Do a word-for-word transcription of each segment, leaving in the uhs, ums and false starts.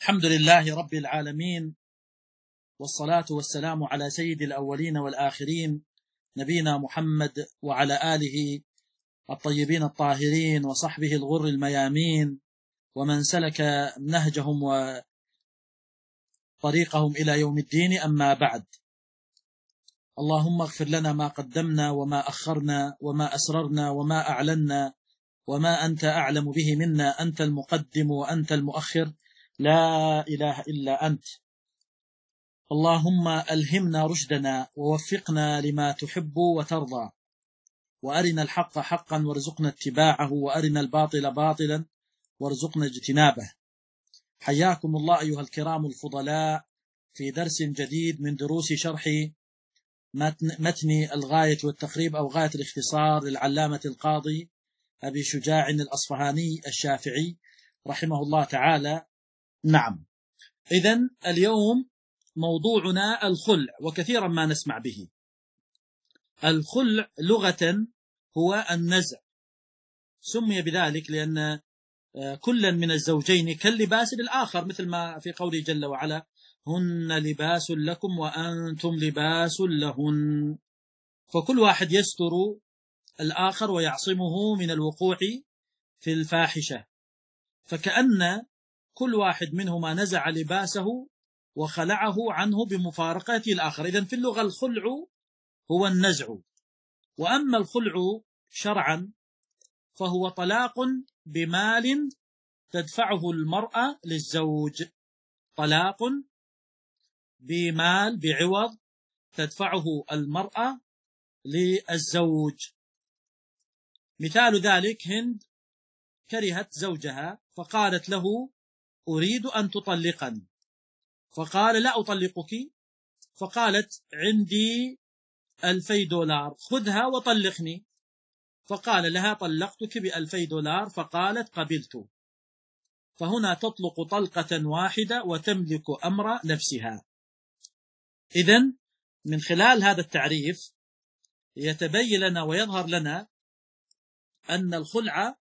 الحمد لله رب العالمين، والصلاة والسلام على سيد الأولين والآخرين نبينا محمد وعلى آله الطيبين الطاهرين وصحبه الغر الميامين ومن سلك نهجهم وطريقهم إلى يوم الدين. أما بعد، اللهم اغفر لنا ما قدمنا وما أخرنا وما أسررنا وما أعلنا وما أنت أعلم به منا، أنت المقدم وأنت المؤخر، لا إله إلا أنت. اللهم ألهمنا رشدنا ووفقنا لما تحب وترضى، وأرنا الحق حقا وارزقنا اتباعه، وأرنا الباطل باطلا وارزقنا اجتنابه. حياكم الله أيها الكرام الفضلاء في درس جديد من دروس شرح متن الغاية والتقريب أو غاية الاختصار للعلامة القاضي أبي شجاع الأصفهاني الشافعي رحمه الله تعالى. نعم، إذن اليوم موضوعنا الخلع، وكثيرا ما نسمع به. الخلع لغة هو النزع، سمي بذلك لأن كلا من الزوجين كاللباس للآخر، مثل ما في قوله جل وعلا: هن لباس لكم وأنتم لباس لهن. فكل واحد يستر الآخر ويعصمه من الوقوع في الفاحشة، فكأن كل واحد منهما نزع لباسه وخلعه عنه بمفارقته الآخر. إذن في اللغة الخلع هو النزع. وأما الخلع شرعا فهو طلاق بمال تدفعه المرأة للزوج، طلاق بمال بعوض تدفعه المرأة للزوج. مثال ذلك: هند كرهت زوجها فقالت له: أريد أن تطلقني، فقال: لا أطلقك. فقالت: عندي ألفي دولار، خذها وطلقني. فقال لها: طلقتك بألفي دولار. فقالت: قبلت. فهنا تطلق طلقة واحدة وتملك أمر نفسها. إذن من خلال هذا التعريف يتبين لنا ويظهر لنا أن الخلع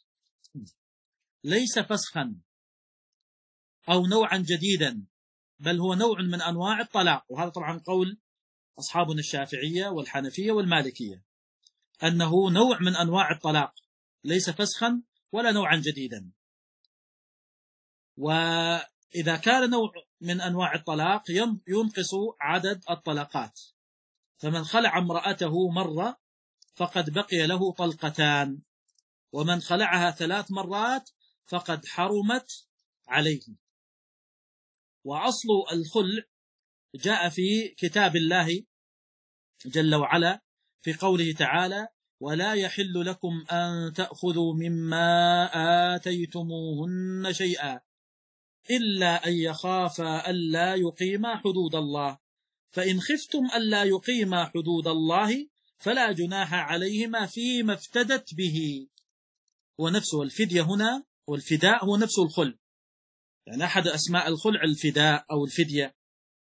ليس فسخا أو نوعا جديدا، بل هو نوع من أنواع الطلاق. وهذا طبعا قول أصحابنا الشافعية والحنفية والمالكية، أنه نوع من أنواع الطلاق، ليس فسخا ولا نوعا جديدا. وإذا كان نوع من أنواع الطلاق ينقص عدد الطلقات، فمن خلع امرأته مرة فقد بقي له طلقتان، ومن خلعها ثلاث مرات فقد حرمت عليه. وأصل الخلع جاء في كتاب الله جل وعلا في قوله تعالى: ولا يحل لكم أن تأخذوا مما آتيتموهن شيئا إلا أن يخافا ألا يقيما حدود الله، فإن خفتم ألا يقيما حدود الله فلا جناح عليهما فيما افتدت به. ونفسه الفدية هنا، والفداء هو نفسه الخلع، يعني أحد أسماء الخلع الفداء أو الفدية.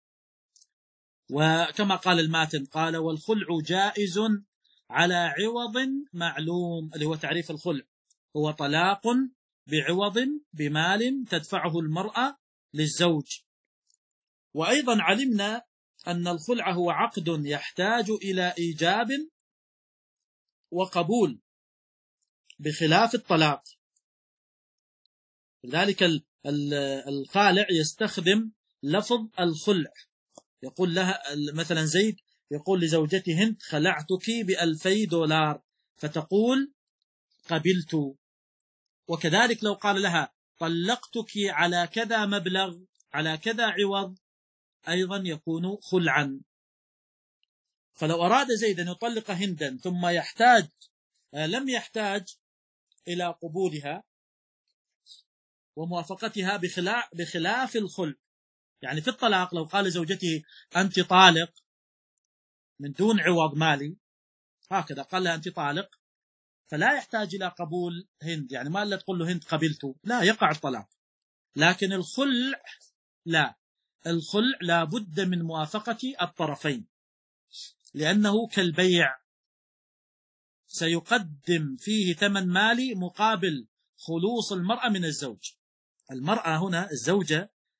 وكما قال الماتن قال: والخلع جائز على عوض معلوم، اللي هو تعريف الخلع، هو طلاق بعوض بمال تدفعه المرأة للزوج. وأيضا علمنا أن الخلع هو عقد يحتاج إلى إيجاب وقبول بخلاف الطلاق. لذلك الخالع يستخدم لفظ الخلع، يقول لها مثلا زيد يقول لزوجته هند: خلعتك بألفي دولار، فتقول: قبلت. وكذلك لو قال لها: طلقتك على كذا مبلغ، على كذا عوض، أيضا يكون خلعا. فلو أراد زيد أن يطلق هندا ثم يحتاج لم يحتاج إلى قبولها وموافقتها بخلاف الخلع، يعني في الطلاق لو قال زوجته: أنت طالق من دون عوض مالي، هكذا قال لها: أنت طالق، فلا يحتاج إلى قبول هند، يعني ما إلا تقول له: هند قبلته، لا، يقع الطلاق. لكن الخلع لا، الخلع لا بد من موافقة الطرفين، لأنه كالبيع، سيقدم فيه ثمن مالي مقابل خلوص المرأة من الزوج. المرأة هنا الزوجة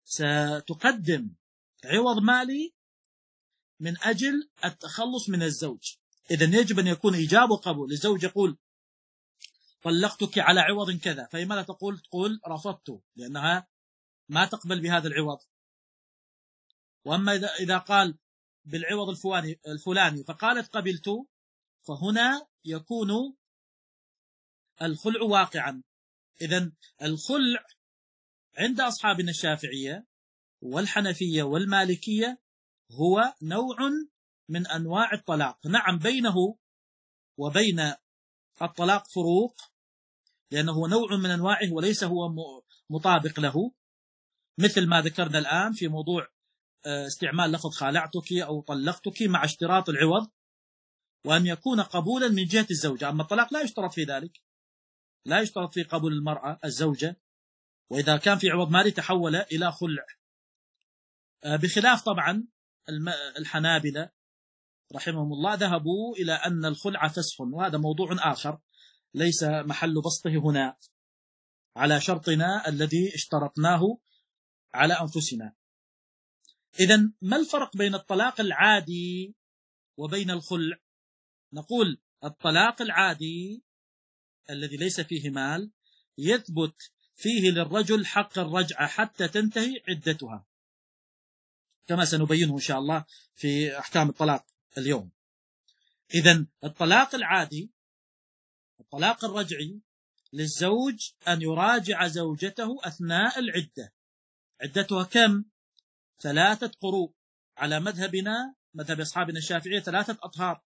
ستقدم عوض مالي من أجل التخلص من الزوج. إذن يجب أن يكون إيجاب وقبول. الزوج يقول طلقتك على عوض كذا، فلماذا تقول تقول رفضت؟ لأنها ما تقبل بهذا العوض. وأما إذا إذا قال بالعوض الفلاني الفلاني فقالت قبلت، فهنا يكون الخلع واقعا. إذن الخلع عند أصحابنا الشافعية والحنفية والمالكية هو نوع من أنواع الطلاق. نعم، بينه وبين الطلاق فروق، لأنه نوع من أنواعه وليس هو مطابق له، مثل ما ذكرنا الآن في موضوع استعمال لفظ خالعتك أو طلقتك مع اشتراط العوض، وأن يكون قبولا من جهة الزوجة. أما الطلاق لا يشترط في ذلك، لا يشترط في قبول المرأة الزوجة، وإذا كان في عوض مالي تحول إلى خلع، بخلاف طبعا الحنابلة رحمهم الله ذهبوا إلى أن الخلع فسخ، وهذا موضوع آخر ليس محل بسطه هنا، على شرطنا الذي اشترطناه على أنفسنا. إذن ما الفرق بين الطلاق العادي وبين الخلع؟ نقول الطلاق العادي الذي ليس فيه مال يثبت فيه للرجل حق الرجعة حتى تنتهي عدتها، كما سنبينه إن شاء الله في أحكام الطلاق اليوم. إذن الطلاق العادي، الطلاق الرجعي، للزوج أن يراجع زوجته أثناء العدة. عدتها كم؟ ثلاثة قروء، على مذهبنا مذهب أصحابنا الشافعية ثلاثة أطهار.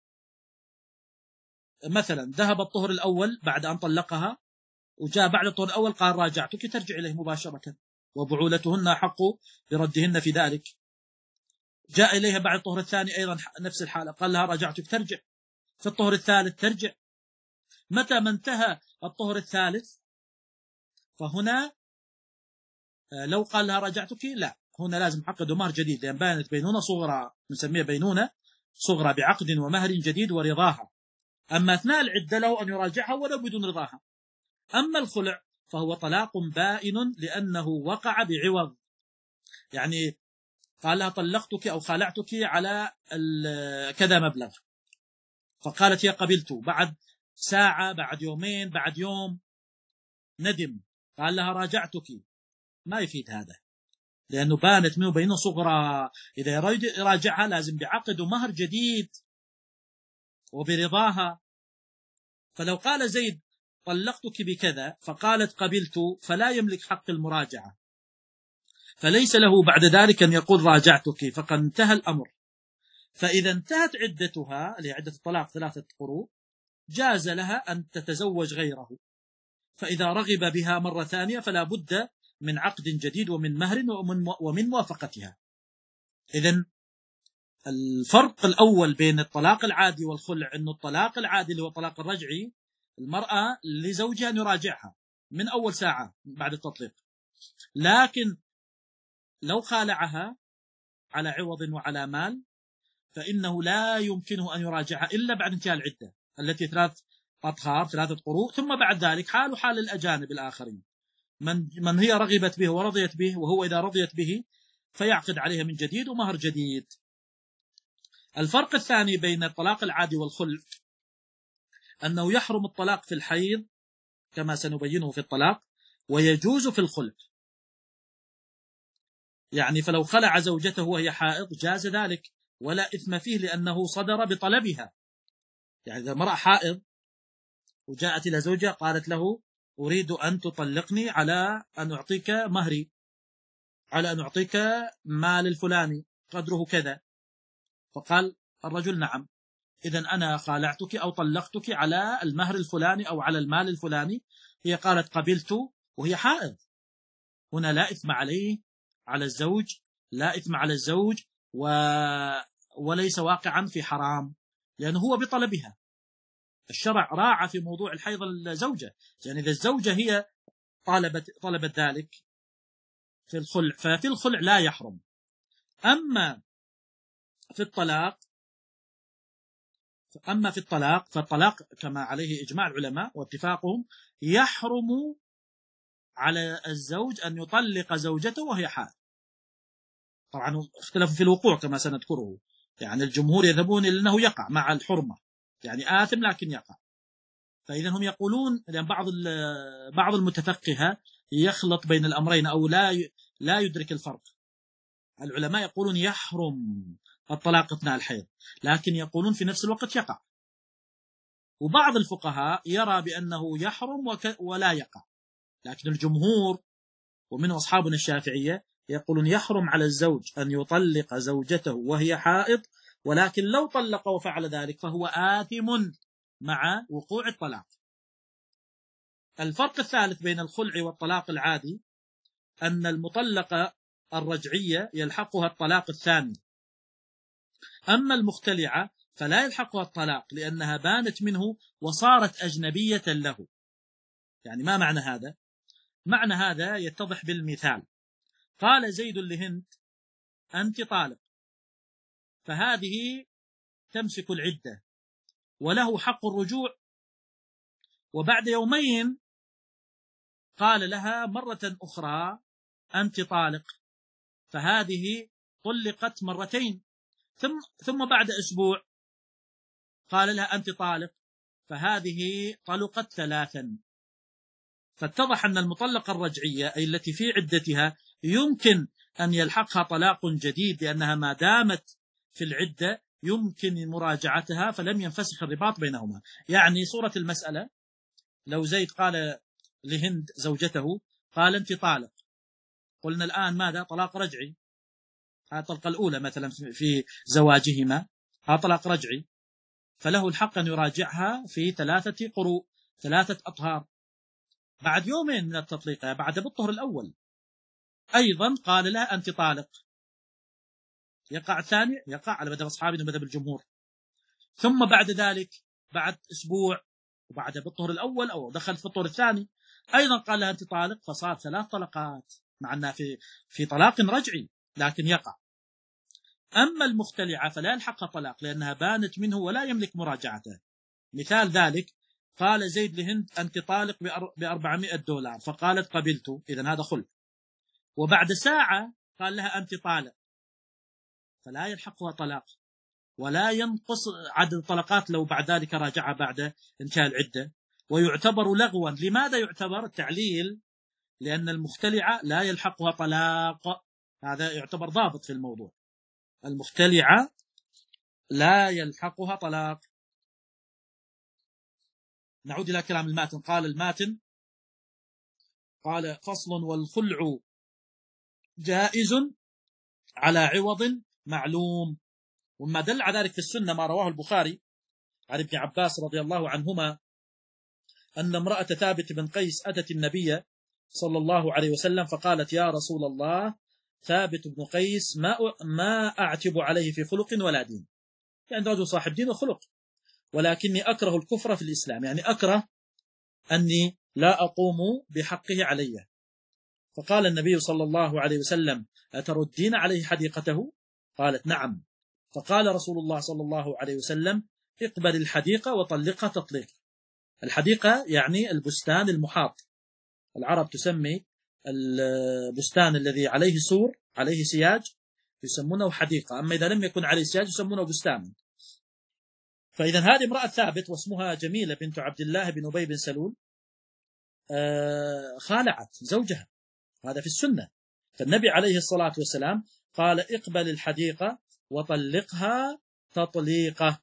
مثلا ذهب الطهر الأول بعد أن طلقها، وجاء بعد الطهر الأول قال راجعتك، ترجع إليه مباشرة، وبعولتهن حق بردهن في ذلك. جاء إليها بعد الطهر الثاني أيضا نفس الحالة، قال لها راجعتك، ترجع. في الطهر الثالث ترجع. متى ما انتهى الطهر الثالث فهنا لو قال لها راجعتك لا، هنا لازم عقد ومهر جديد، لأن بانت بينونة صغرى، نسميها بينونة صغرى بعقد ومهر جديد ورضاها. أما أثناء العدة له أن يراجعها ولو بدون رضاها. أما الخلع فهو طلاق بائن لأنه وقع بعوض، يعني قال لها طلقتك أو خالعتك على كذا مبلغ، فقالت يا قبلت، بعد ساعة بعد يومين بعد يوم ندم قال لها راجعتك، ما يفيد هذا، لأنه بانت منه بينه صغرى. إذا يريد يراجعها لازم بعقد ومهر جديد وبرضاها. فلو قال زيد طلقتك بكذا فقالت قبلت، فلا يملك حق المراجعة، فليس له بعد ذلك أن يقول راجعتك، فقد انتهى الأمر. فإذا انتهت عدتها اللي هي عدة الطلاق ثلاثة قروء، جاز لها أن تتزوج غيره. فإذا رغب بها مرة ثانية فلا بد من عقد جديد ومن مهر ومن, ومن موافقتها. إذن الفرق الأول بين الطلاق العادي والخلع أنه الطلاق العادي اللي هو الطلاق الرجعي، المرأة لزوجها أن يراجعها من أول ساعة بعد التطليق، لكن لو خالعها على عوض وعلى مال فإنه لا يمكنه أن يراجعها إلا بعد انتهاء العدة التي ثلاث أطهار ثلاثة قروء، ثم بعد ذلك حال حال الأجانب الآخرين، من, من هي رغبت به ورضيت به، وهو إذا رضيت به فيعقد عليها من جديد ومهر جديد. الفرق الثاني بين الطلاق العادي والخلع أنه يحرم الطلاق في الحيض كما سنبينه في الطلاق، ويجوز في الخلع. يعني فلو خلع زوجته وهي حائض جاز ذلك ولا إثم فيه، لأنه صدر بطلبها. يعني إذا امرأة حائض وجاءت إلى زوجها قالت له أريد أن تطلقني على أن أعطيك مهري، على أن أعطيك مال الفلاني قدره كذا، فقال الرجل نعم، إذن أنا خالعتك أو طلقتك على المهر الفلاني أو على المال الفلاني. هي قالت قبلت وهي حائض، هنا لا إثم عليه على الزوج، لا إثم على الزوج و... وليس واقعا في حرام، لأنه هو بطلبها. الشرع راعى في موضوع الحيض الزوجة، يعني إذا الزوجة هي طالبت, طلبت ذلك في الخلع ففي الخلع لا يحرم. أما في الطلاق أما في الطلاق فالطلاق كما عليه إجماع العلماء واتفاقهم، يحرم على الزوج أن يطلق زوجته وهي حائض، طبعا اختلفوا في الوقوع كما سنذكره، يعني الجمهور يذهبون إلى أنه يقع مع الحرمة، يعني آثم لكن يقع. فإذا هم يقولون، لأن بعض بعض المتفقهة يخلط بين الأمرين أو لا لا يدرك الفرق. العلماء يقولون يحرم الطلاق أثناء الحيض، لكن يقولون في نفس الوقت يقع. وبعض الفقهاء يرى بأنه يحرم ولا يقع، لكن الجمهور ومنه أصحابنا الشافعية يقولون يحرم على الزوج أن يطلق زوجته وهي حائض، ولكن لو طلق وفعل ذلك فهو آثم مع وقوع الطلاق. الفرق الثالث بين الخلع والطلاق العادي أن المطلقة الرجعية يلحقها الطلاق الثاني، أما المختلعة فلا يلحقها الطلاق لأنها بانت منه وصارت أجنبية له. يعني ما معنى هذا؟ معنى هذا يتضح بالمثال. قال زيد لهند أنت طالق، فهذه تمسك العدة وله حق الرجوع، وبعد يومين قال لها مرة أخرى أنت طالق، فهذه طلقت مرتين. ثم ثم بعد أسبوع قال لها أنت طالق، فهذه طلقت ثلاثا. فاتضح أن المطلقة الرجعية أي التي في عدتها يمكن أن يلحقها طلاق جديد، لأنها ما دامت في العدة يمكن مراجعتها فلم ينفسخ الرباط بينهما. يعني صورة المسألة لو زيد قال لهند زوجته قال أنت طالق، قلنا الآن ماذا؟ طلاق رجعي. هذه الطلقة الأولى مثلا في زواجهما، هذا طلاق رجعي، فله الحق أن يراجعها في ثلاثة قروء، ثلاثة أطهار، بعد يومين من التطليق، بعد بالطهر الأول. أيضا قال لها أنت طالق، يقع الثاني، يقع على مذهب أصحابنا ومذهب الجمهور. ثم بعد ذلك بعد أسبوع وبعد بالطهر الأول أو دخلت في الطهر الثاني أيضا قال لها أنت طالق، فصار ثلاث طلقات، مع أنها في في طلاق رجعي لكن يقع. أما المختلعة فلا يلحقها طلاق لأنها بانت منه ولا يملك مراجعته. مثال ذلك قال زيد لهند أنت طالق بأربعمائة دولار، فقالت قبلت، إذن هذا خلع. وبعد ساعة قال لها أنت طالق، فلا يلحقها طلاق ولا ينقص عدد الطلقات لو بعد ذلك راجعها بعد انتهاء العدة، ويعتبر لغوا. لماذا يعتبر التعليل؟ لأن المختلعة لا يلحقها طلاق، هذا يعتبر ضابط في الموضوع. المختلعة لا يلحقها طلاق. نعود إلى كلام الماتن. قال الماتن قال فصل: والخلع جائز على عوض معلوم. وما دل على ذلك في السنة ما رواه البخاري عن ابن عباس رضي الله عنهما أن امرأة ثابت بن قيس أتت النبي صلى الله عليه وسلم فقالت: يا رسول الله، ثابت بن قيس ما ما أعتب عليه في خلق ولا دين، يعني رجل صاحب دين وخلق، ولكني أكره الكفر في الإسلام، يعني أكره أني لا أقوم بحقه علي. فقال النبي صلى الله عليه وسلم: أتردين عليه حديقته؟ قالت: نعم. فقال رسول الله صلى الله عليه وسلم: اقبل الحديقة وطلقها تطليق. الحديقة يعني البستان المحاط، العرب تسمي البستان الذي عليه سور عليه سياج يسمونه حديقة، أما إذا لم يكن عليه سياج يسمونه بستان. فإذا هذه امرأة ثابت واسمها جميلة بنت عبد الله بن أبي بن سلول خالعت زوجها، هذا في السنة. فالنبي عليه الصلاة والسلام قال: اقبل الحديقة وطلقها تطليقة،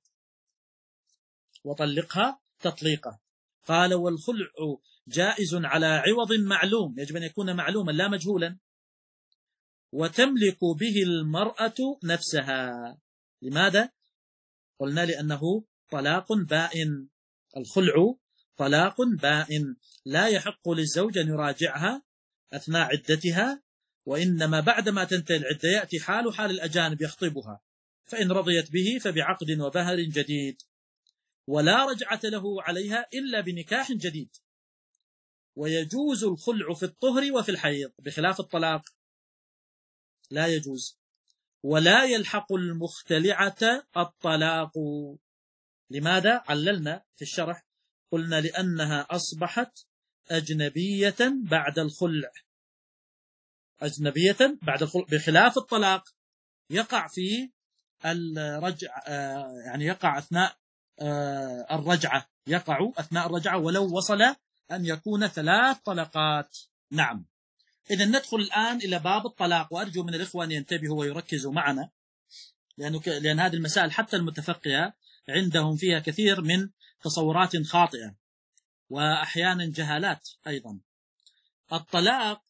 وطلقها تطليقة. قال: والخلع جائز على عوض معلوم، يجب أن يكون معلوما لا مجهولا، وتملك به المرأة نفسها. لماذا؟ قلنا لأنه طلاق بائن. الخلع طلاق بائن، لا يحق للزوج أن يراجعها أثناء عدتها، وإنما بعدما تنتهي العدة يأتي حال حال الأجانب يخطبها، فإن رضيت به فبعقد وبهر جديد، ولا رجعة له عليها إلا بنكاح جديد. ويجوز الخلع في الطهر وفي الحيض بخلاف الطلاق، لا يجوز. ولا يلحق المختلعة الطلاق. لماذا؟ عللنا في الشرح، قلنا لأنها أصبحت أجنبية بعد الخلع، أجنبية بعد الخلع بخلاف الطلاق. يقع في الرجع، يعني يقع أثناء الرجعة، يقع أثناء الرجعة ولو وصل أن يكون ثلاث طلقات. نعم. إذا ندخل الآن إلى باب الطلاق، وأرجو من الإخوة أن ينتبهوا ويركزوا معنا، لأنه لأن هذه المسائل حتى المتفقهة عندهم فيها كثير من تصورات خاطئة وأحيانا جهالات أيضا. الطلاق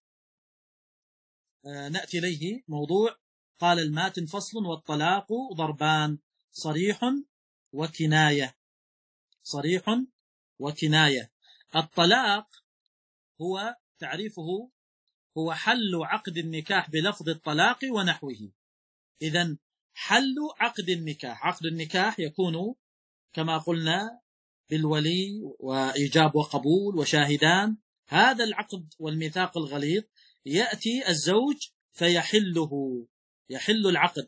نأتي إليه موضوع، قال الماتن فصل: والطلاق ضربان، صريح وكناية. صريح وكناية. الطلاق هو تعريفه هو حل عقد النكاح بلفظ الطلاق ونحوه. إذن حل عقد النكاح، عقد النكاح يكون كما قلنا بالولي وإيجاب وقبول وشاهدان. هذا العقد والميثاق الغليظ يأتي الزوج فيحله، يحل العقد،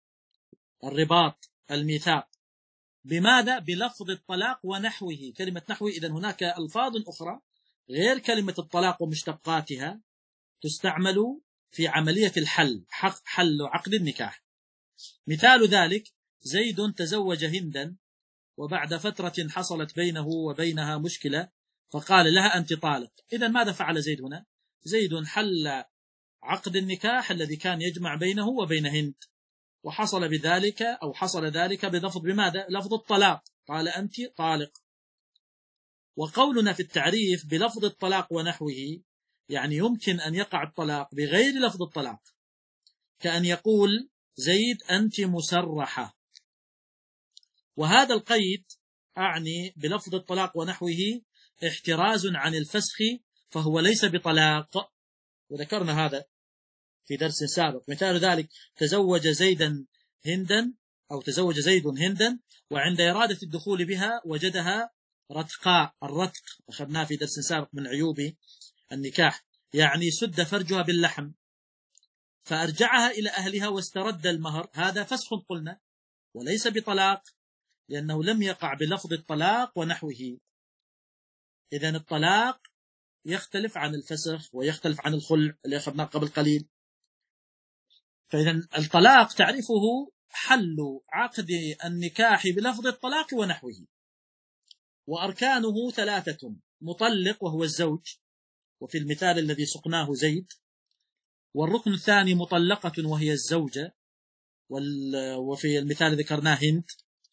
الرباط، الميثاق، بماذا؟ بلفظ الطلاق ونحوه. كلمة نحوه، إذن هناك ألفاظ أخرى غير كلمة الطلاق ومشتقاتها تستعمل في عملية الحل، حق حل عقد النكاح. مثال ذلك: زيد تزوج هندا، وبعد فترة حصلت بينه وبينها مشكلة، فقال لها أنت طالق. إذن ماذا فعل زيد هنا؟ زيد حل عقد النكاح الذي كان يجمع بينه وبين هند، وحصل بذلك أو حصل ذلك بلفظ بماذا؟ لفظ الطلاق، قال أنت طالق. وقولنا في التعريف بلفظ الطلاق ونحوه، يعني يمكن أن يقع الطلاق بغير لفظ الطلاق، كأن يقول زيد أنت مسرحة. وهذا القيد أعني بلفظ الطلاق ونحوه احتراز عن الفسخ، فهو ليس بطلاق، وذكرنا هذا في درس سابق. مثال ذلك: تزوج زيدا هندا، أو تزوج زيد هندا، وعند إرادة الدخول بها وجدها رتقاء. الرتق أخذناه في درس سابق من عيوب النكاح، يعني سد فرجها باللحم، فأرجعها إلى أهلها واسترد المهر. هذا فسخ قلنا، وليس بطلاق، لأنه لم يقع بلفظ الطلاق ونحوه. إذن الطلاق يختلف عن الفسخ ويختلف عن الخلع اللي أخذناه قبل قليل. فإذن الطلاق تعرفه حل عقد النكاح بلفظ الطلاق ونحوه. وأركانه ثلاثة: مطلق وهو الزوج، وفي المثال الذي سقناه زيد. والركن الثاني مطلقة وهي الزوجة، وفي المثال ذكرناه هند.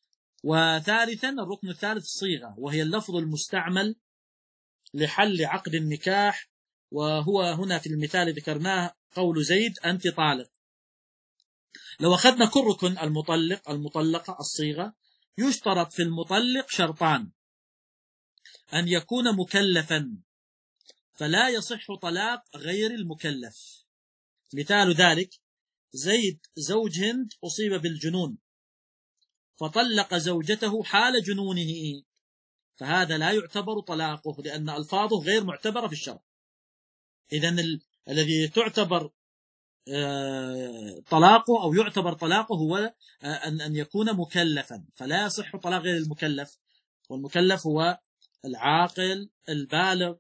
وثالثا الركن الثالث الصيغة، وهي اللفظ المستعمل لحل عقد النكاح، وهو هنا في المثال ذكرناه قول زيد أنت طالق. لو أخذنا كل ركن: المطلق، المطلقة، الصيغة، يشترط في المطلق شرطان: أن يكون مكلفا، فلا يصح طلاق غير المكلف. مثال ذلك: زيد زوج هند أصيب بالجنون، فطلق زوجته حال جنونه، فهذا لا يعتبر طلاقه، لأن ألفاظه غير معتبرة في الشرع. إذن ال... الذي تعتبر آه... طلاقه أو يعتبر طلاقه هو آه... أن... أن يكون مكلفا، فلا يصح طلاق غير المكلف، والمكلف هو العاقل البالغ.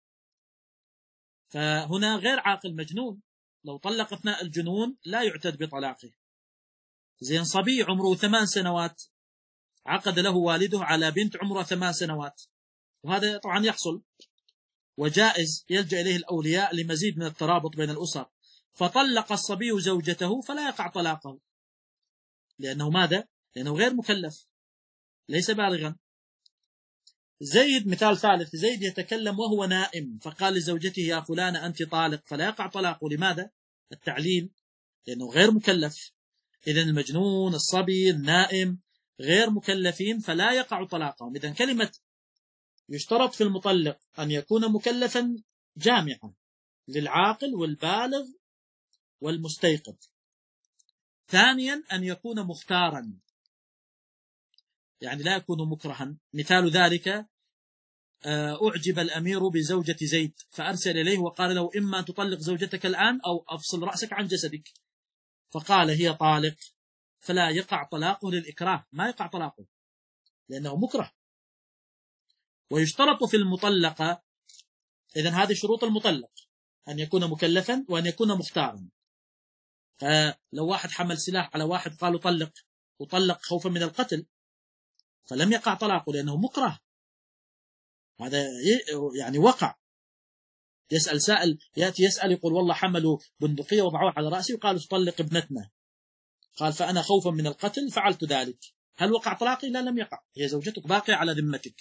فهنا غير عاقل مجنون، لو طلق أثناء الجنون لا يعتد بطلاقه. زين صبي عمره ثمان سنوات عقد له والده على بنت عمرها ثمان سنوات، وهذا طبعا يحصل وجائز، يلجأ إليه الأولياء لمزيد من الترابط بين الأسر، فطلق الصبي زوجته فلا يقع طلاقه، لأنه ماذا؟ لأنه غير مكلف، ليس بالغا. زيد مثال ثالث: زيد يتكلم وهو نائم، فقال لزوجته يا فلانة أنت طالق، فلا يقع طلاقه. لماذا؟ التعليل، لأنه غير مكلف. إذن المجنون، الصبي، النائم غير مكلفين، فلا يقع طلاقهم. إذن كلمة يشترط في المطلق أن يكون مكلفا جامعا للعاقل والبالغ والمستيقظ. ثانيا أن يكون مختارا، يعني لا يكون مكرها. مثال ذلك: أعجب الأمير بزوجة زيد، فأرسل إليه وقال له إما أن تطلق زوجتك الآن أو أفصل رأسك عن جسدك، فقال هي طالق، فلا يقع طلاقه للإكراه، ما يقع طلاقه لأنه مكره. ويشترط في المطلقة، إذن هذه شروط المطلق: أن يكون مكلفا وأن يكون مختارا. فلو واحد حمل سلاح على واحد قالوا طلق وطلق خوفا من القتل فلم يقع طلاقه لأنه مكره، هذا يعني وقع. يسأل سائل، يأتي يسأل يقول والله حملوا بندقية وضعوها على رأسي وقالوا طلق ابنتنا، قال فأنا خوفا من القتل فعلت ذلك، هل وقع طلاقي؟ لا، لم يقع، هي زوجتك باقية على ذمتك.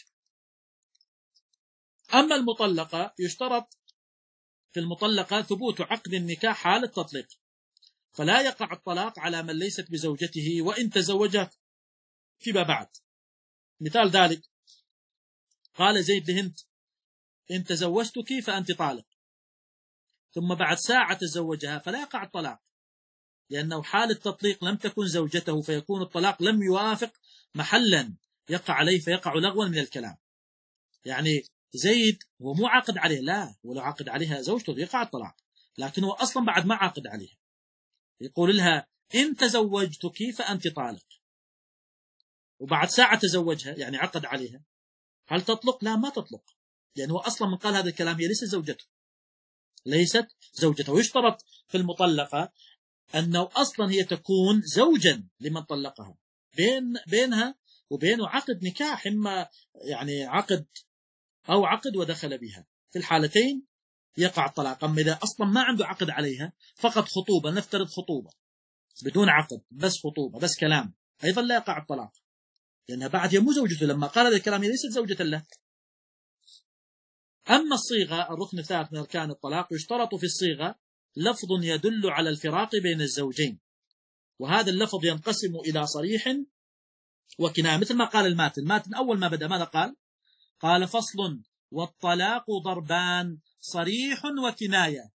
أما المطلقة يشترط في المطلقة ثبوت عقد النكاح حال التطليق، فلا يقع الطلاق على من ليست بزوجته وإن تزوجها فيما بعد. مثال ذلك قال زيد لهند إن تزوجتك فأنت طالق، ثم بعد ساعة تزوجها فلا يقع الطلاق، لأنه حال التطليق لم تكن زوجته، فيكون الطلاق لم يوافق محلا يقع عليه فيقع لغوا من الكلام. يعني زيد هو مو عاقد عليه، لا، ولو عاقد عليها زوجته يقع الطلاق، لكن هو أصلا بعد ما عاقد عليها، يقول لها إن تزوجتك فأنت طالق، وبعد ساعة تزوجها يعني عقد عليها، هل تطلق؟ لا، ما تطلق، لأنه هو أصلا من قال هذا الكلام هي ليست زوجته، ليست زوجته. ويشترط في المطلقة أنه أصلا هي تكون زوجا لمن طلقها، بين بينها وبينه عقد نكاح، إما يعني عقد أو عقد ودخل بها، في الحالتين يقع الطلاق. أما إذا أصلا ما عنده عقد عليها، فقط خطوبة، نفترض خطوبة بدون عقد، بس خطوبة بس كلام، أيضا لا يقع الطلاق، لأنها بعد هي مو زوجته، لما قال هذا الكلام هي ليست زوجة له. أما الصيغة الركن الثالث من أركان الطلاق، يشترط في الصيغة لفظ يدل على الفراق بين الزوجين، وهذا اللفظ ينقسم إلى صريح وكناية، مثل ما قال الماتن. الماتن أول ما بدأ ماذا قال؟ قال فصل والطلاق ضربان صريح وكناية.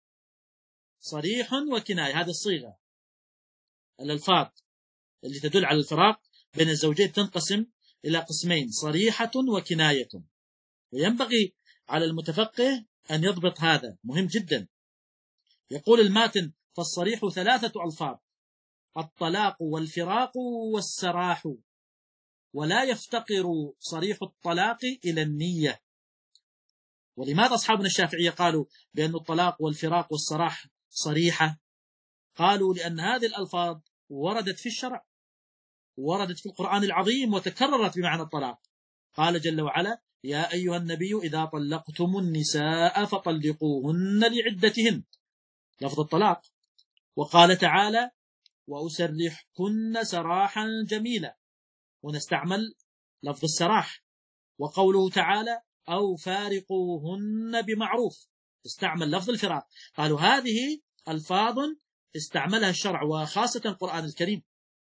صريح وكناية، هذه الصيغة، الألفاظ اللي تدل على الفراق بين الزوجين تنقسم إلى قسمين، صريحة وكناية، وينبغي على المتفقه أن يضبط هذا، مهم جدا. يقول الماتن فالصريح ثلاثة ألفاظ: الطلاق والفراق والسراح، ولا يفتقر صريح الطلاق إلى النية. ولماذا أصحابنا الشافعية قالوا بأن الطلاق والفراق والسراح صريحة؟ قالوا لأن هذه الألفاظ وردت في الشرع، وردت في القرآن العظيم وتكررت بمعنى الطلاق. قال جل وعلا يا أيها النبي إذا طلقتم النساء فطلقوهن لعدتهن، لفظ الطلاق. وقال تعالى وأسرحكن سراحا جميلا، ونستعمل لفظ السراح. وقوله تعالى أو فارقوهن بمعروف، استعمل لفظ الفراق. قالوا هذه ألفاظ استعملها الشرع وخاصة القرآن الكريم،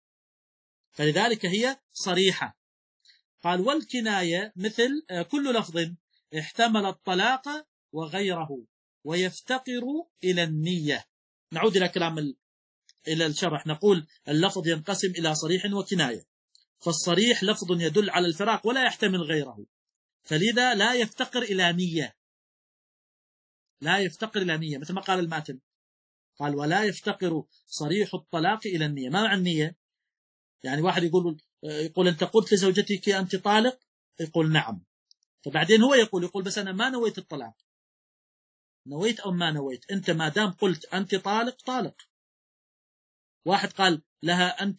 فلذلك هي صريحة. قال والكناية مثل كل لفظ احتمل الطلاق وغيره ويفتقر إلى النية. نعود إلى كلام ال... إلى الشرح، نقول اللفظ ينقسم إلى صريح وكناية، فالصريح لفظ يدل على الفراق ولا يحتمل غيره، فلذا لا يفتقر إلى نية، لا يفتقر إلى نية، مثل ما قال الماتن، قال ولا يفتقر صريح الطلاق إلى النية. ما معنى النية؟ يعني واحد يقول يقول أنت قلت لزوجتك أنت طالق، يقول نعم، فبعدين هو يقول يقول بس أنا ما نويت الطلاق، نويت أو ما نويت، أنت ما دام قلت أنت طالق طالق. واحد قال لها أنت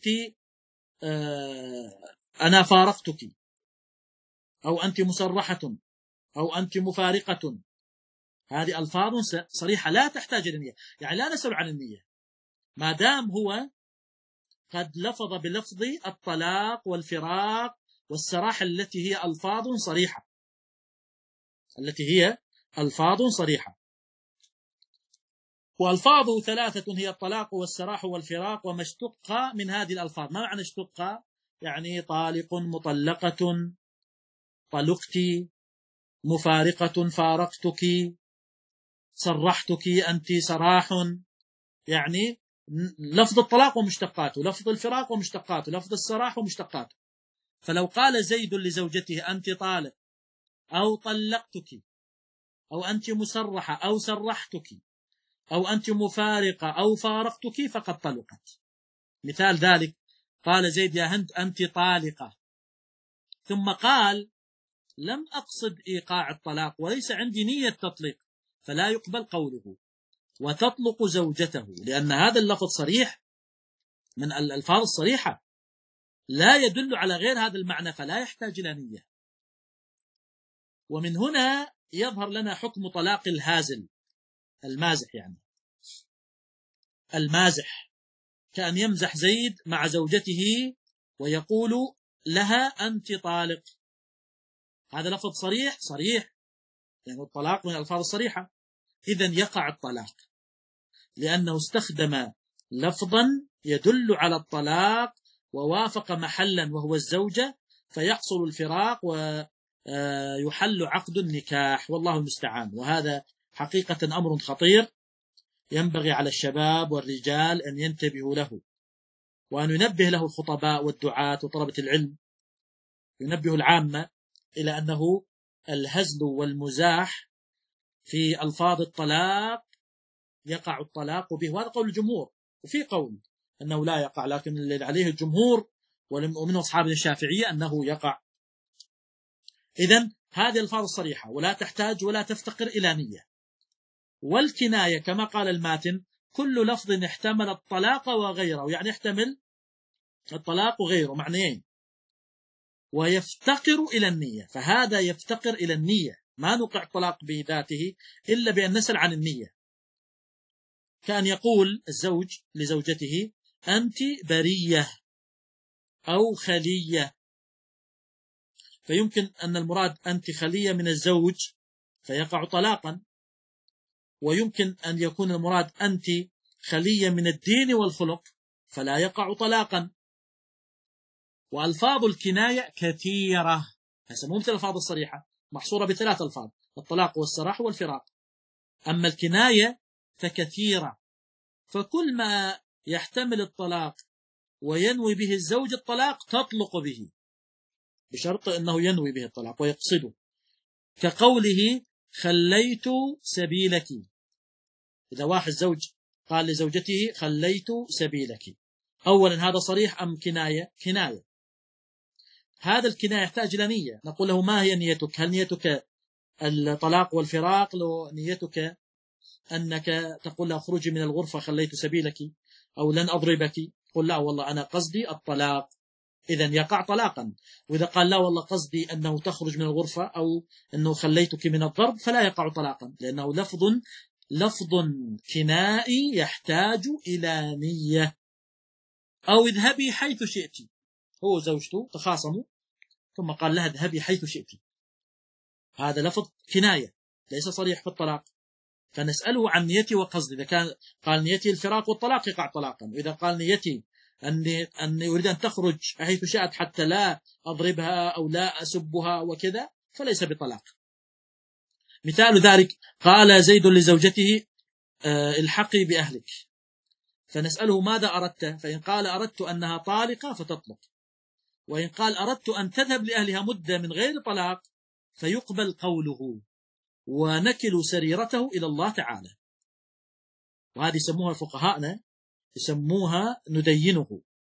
آه أنا فارقتك، أو أنت مسرحة، أو أنت مفارقة، هذه ألفاظ صريحة لا تحتاج إلى النية، يعني لا نسأل عن النية ما دام هو قد لفظ بلفظ الطلاق والفراق والسراح التي هي ألفاظ صريحة، التي هي ألفاظ صريحة. وألفاظه ثلاثة هي الطلاق والسراح والفراق وما اشتق من هذه الألفاظ. ما معنى اشتق؟ يعني طالق، مطلقة، طلقتي، مفارقة، فارقتك، صرحتك أنت سراح، يعني لفظ الطلاق ومشتقاته، لفظ الفراق ومشتقاته، لفظ السراح ومشتقاته. فلو قال زيد لزوجته أنت طالق أو طلقتك أو أنت مسرحة أو سرحتك أو أنت مفارقة أو فارقتك فقد طلقت. مثال ذلك قال زيد يا هند أنت طالقة، ثم قال لم أقصد إيقاع الطلاق وليس عندي نية تطليق، فلا يقبل قوله، وتطلق زوجته، لأن هذا اللفظ صريح من الألفاظ الصريحة، لا يدل على غير هذا المعنى، فلا يحتاج إلى نية. ومن هنا يظهر لنا حكم طلاق الهازل، المازح، يعني المازح كأن يمزح زيد مع زوجته ويقول لها أنت طالق. هذا لفظ صريح صريح، يعني الطلاق من الألفاظ الصريحة، إذن يقع الطلاق لأنه استخدم لفظا يدل على الطلاق ووافق محلا وهو الزوجة، فيحصل الفراق ويحل عقد النكاح، والله المستعان. وهذا حقيقة أمر خطير ينبغي على الشباب والرجال أن ينتبهوا له، وأن ينبه له الخطباء والدعاة وطلبة العلم، ينبه العامة إلى أنه الهزل والمزاح في ألفاظ الطلاق يقع الطلاق به، وهذا قول الجمهور. وفي قول أنه لا يقع، لكن اللي عليه الجمهور ومن أصحاب الشافعية أنه يقع. إذن هذه الألفاظ الصريحة ولا تحتاج ولا تفتقر إلى نية. والكناية كما قال الماتن كل لفظ احتمل الطلاق وغيره، يعني يحتمل الطلاق وغيره، معنيين، ويفتقر إلى النية، فهذا يفتقر إلى النية، ما نوقع الطلاق بذاته إلا بأن نسأل عن النية. كأن يقول الزوج لزوجته أنت برية أو خلية، فيمكن أن المراد أنت خلية من الزوج فيقع طلاقا، ويمكن أن يكون المراد أنت خلية من الدين والخلق فلا يقع طلاقا. وألفاظ الكناية كثيرة، هسه مو مثل الألفاظ الصريحة محصورة بثلاث ألفاظ: الطلاق والسراح والفراق. أما الكناية فكثيرة، فكل ما يحتمل الطلاق وينوي به الزوج الطلاق تطلق به، بشرط أنه ينوي به الطلاق ويقصده، كقوله خليت سبيلك. إذا واحد زوج قال لزوجته خليت سبيلك، أولا هذا صريح أم كناية؟ كناية. هذا الكناية يحتاج إلى نية، نقول له ما هي نيتك؟ هل نيتك الطلاق والفراق؟ لو نيتك أنك تقول له اخرجي من الغرفة خليت سبيلك، أو لن أضربك، قل لا والله أنا قصدي الطلاق، إذن يقع طلاقا. وإذا قال لا والله قصدي أنه تخرج من الغرفة أو أنه خليتك من الضرب فلا يقع طلاقا، لأنه لفظ لفظ كنائي يحتاج إلى نية. أو اذهبي حيث شئت، هو زوجته تخاصموا ثم قال لها اذهبي حيث شئت، هذا لفظ كناية ليس صريح في الطلاق، فنسأله عن نيتي وقصدي. إذا كان قال نيتي الفراق والطلاق يقع طلاقا، وإذا قال نيتي أني أني أريد أن تخرج حيث شاءت حتى لا أضربها أو لا أسبها وكذا فليس بطلاق. مثال ذلك قال زيد لزوجته الحقي بأهلك، فنسأله ماذا أردت؟ فإن قال أردت أنها طالقة فتطلق، وإن قال أردت أن تذهب لأهلها مدة من غير طلاق فيقبل قوله ونكل سريرته إلى الله تعالى. وهذه يسموها فقهاءنا يسموها ندينه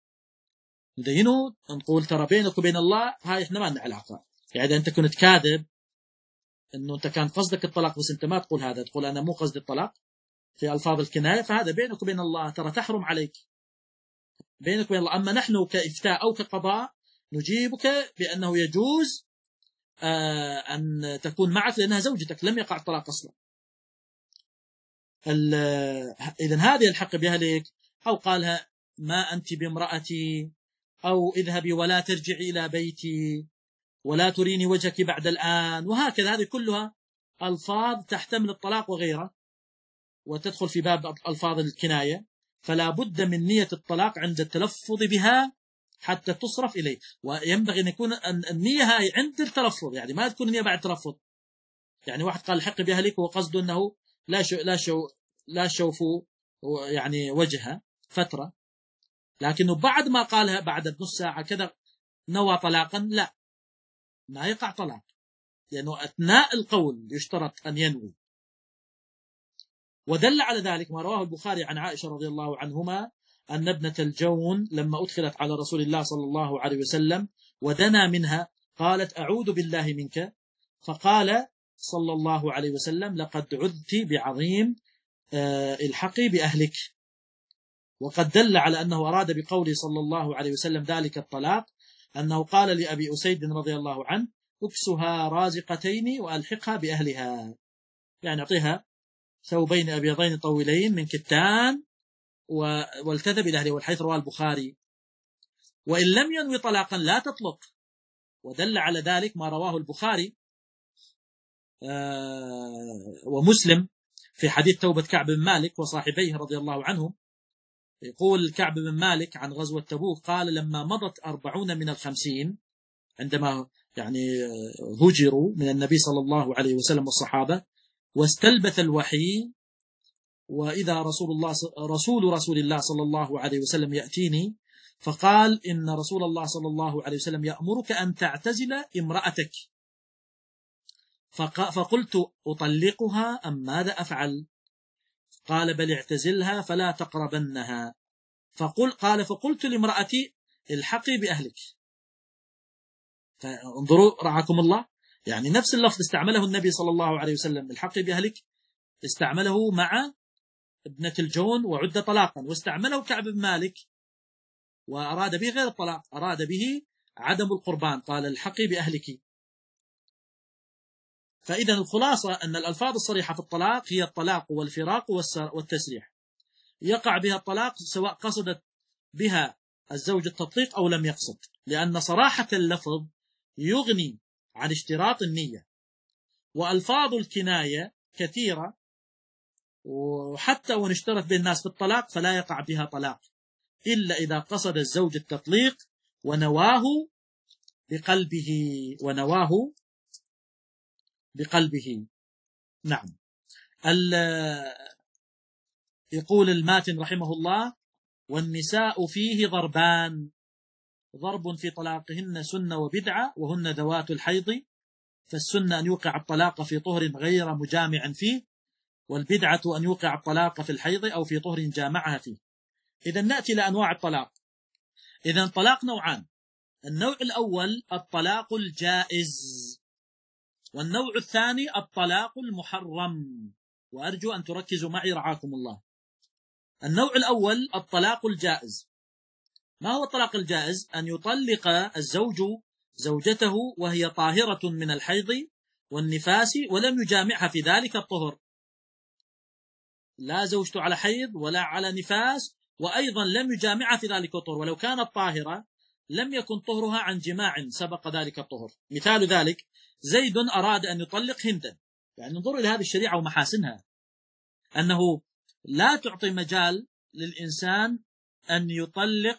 ندينه نقول ترى بينك وبين الله هاي احنا ما لنا علاقة. يعني إذا أنت كنت كاذب أنه أنت كان قصدك الطلاق بس أنت ما تقول هذا، تقول أنا مو قصدي الطلاق في ألفاظ الكناية، فهذا بينك وبين الله، ترى تحرم عليك بينك وبين الله. أما نحن كإفتاء أو كقضاء نجيبك بأنه يجوز آه أن تكون معك لأنها زوجتك، لم يقع الطلاق أصلا. إذن هذه الحق بأهلك، أو قالها ما أنت بامرأتي، أو اذهبي ولا ترجعي إلى بيتي ولا تريني وجهك بعد الآن، وهكذا. هذه كلها ألفاظ تحتمل الطلاق وغيره وتدخل في باب ألفاظ الكناية، فلا بد من نية الطلاق عند التلفظ بها حتى تصرف إليه. وينبغي أن يكون النية هاي عند التلفظ، يعني ما تكون النية بعد التلفظ. يعني واحد قال الحق بأهلك وقصده أنه لا شو لا شو لا شوفوا يعني وجهها فترة، لكنه بعد ما قالها بعد نص ساعة كذا نوى طلاقا، لا، ما يقع طلاق، لأنه أثناء القول يشترط أن ينوي. ودل على ذلك ما رواه البخاري عن عائشة رضي الله عنهما أن ابنة الجون لما أدخلت على رسول الله صلى الله عليه وسلم ودنا منها قالت أعوذ بالله منك، فقال صلى الله عليه وسلم لقد عذت بعظيم الحقي بأهلك. وقد دل على أنه أراد بقوله صلى الله عليه وسلم ذلك الطلاق أنه قال لأبي أسيد رضي الله عنه اكسها رازقتين وألحقها بأهلها، يعني أعطيها ثوبين أبيضين طويلين من كتان والتذب إلى أهله، والحيث رواه البخاري. وإن لم ينوي طلاقا لا تطلق، ودل على ذلك ما رواه البخاري ومسلم في حديث توبة كعب بن مالك وصاحبيه رضي الله عنهم. يقول كعب بن مالك عن غزوة تبوك قال لما مضت أربعون من الخمسين، عندما يعني هجروا من النبي صلى الله عليه وسلم والصحابة، واستلبث الوحي، وإذا رسول الله رسول رسول الله صلى الله عليه وسلم يأتيني فقال إن رسول الله صلى الله عليه وسلم يأمرك أن تعتزل امرأتك. فقلت أطلقها أم ماذا أفعل؟ قال بل اعتزلها فلا تقربنها. فقل قال فقلت لامرأتي الحقي بأهلك. فانظروا رعاكم الله، يعني نفس اللفظ استعمله النبي صلى الله عليه وسلم الحقي بأهلك، استعمله مع ابنة الجون وعد طلاقا، واستعمله كعب بن مالك وأراد به غير الطلاق، أراد به عدم القربان، قال الحقي بأهلك. فإذا الخلاصة أن الألفاظ الصريحة في الطلاق هي الطلاق والفراق والتسريح، يقع بها الطلاق سواء قصدت بها الزوج التطليق أو لم يقصد، لأن صراحة اللفظ يغني عن اشتراط النية. وألفاظ الكناية كثيرة، وحتى وإن اشترط بين الناس في الطلاق فلا يقع بها طلاق إلا إذا قصد الزوج التطليق ونواه بقلبه ونواه بقلبه. نعم. يقول الماتن رحمه الله والنساء فيه ضربان، ضرب في طلاقهن سنة وبدعة وهن ذوات الحيض، فالسنة أن يوقع الطلاق في طهر غير مجامع فيه، والبدعة أن يوقع الطلاق في الحيض أو في طهر جامعها فيه. إذا نأتي لأنواع الطلاق. إذا الطلاق نوعان، النوع الأول الطلاق الجائز، والنوع الثاني الطلاق المحرم، وأرجو أن تركزوا معي رعاكم الله. النوع الأول الطلاق الجائز. ما هو الطلاق الجائز؟ أن يطلق الزوج زوجته وهي طاهرة من الحيض والنفاس ولم يجامعها في ذلك الطهر، لا زوجته على حيض ولا على نفاس، وأيضا لم يجامعها في ذلك الطهر، ولو كانت طاهرة لم يكن طهرها عن جماع سبق ذلك الطهر. مثال ذلك زيد أراد أن يطلق هندا، يعني انظروا إلى هذه الشريعة ومحاسنها، أنه لا تعطي مجال للإنسان أن يطلق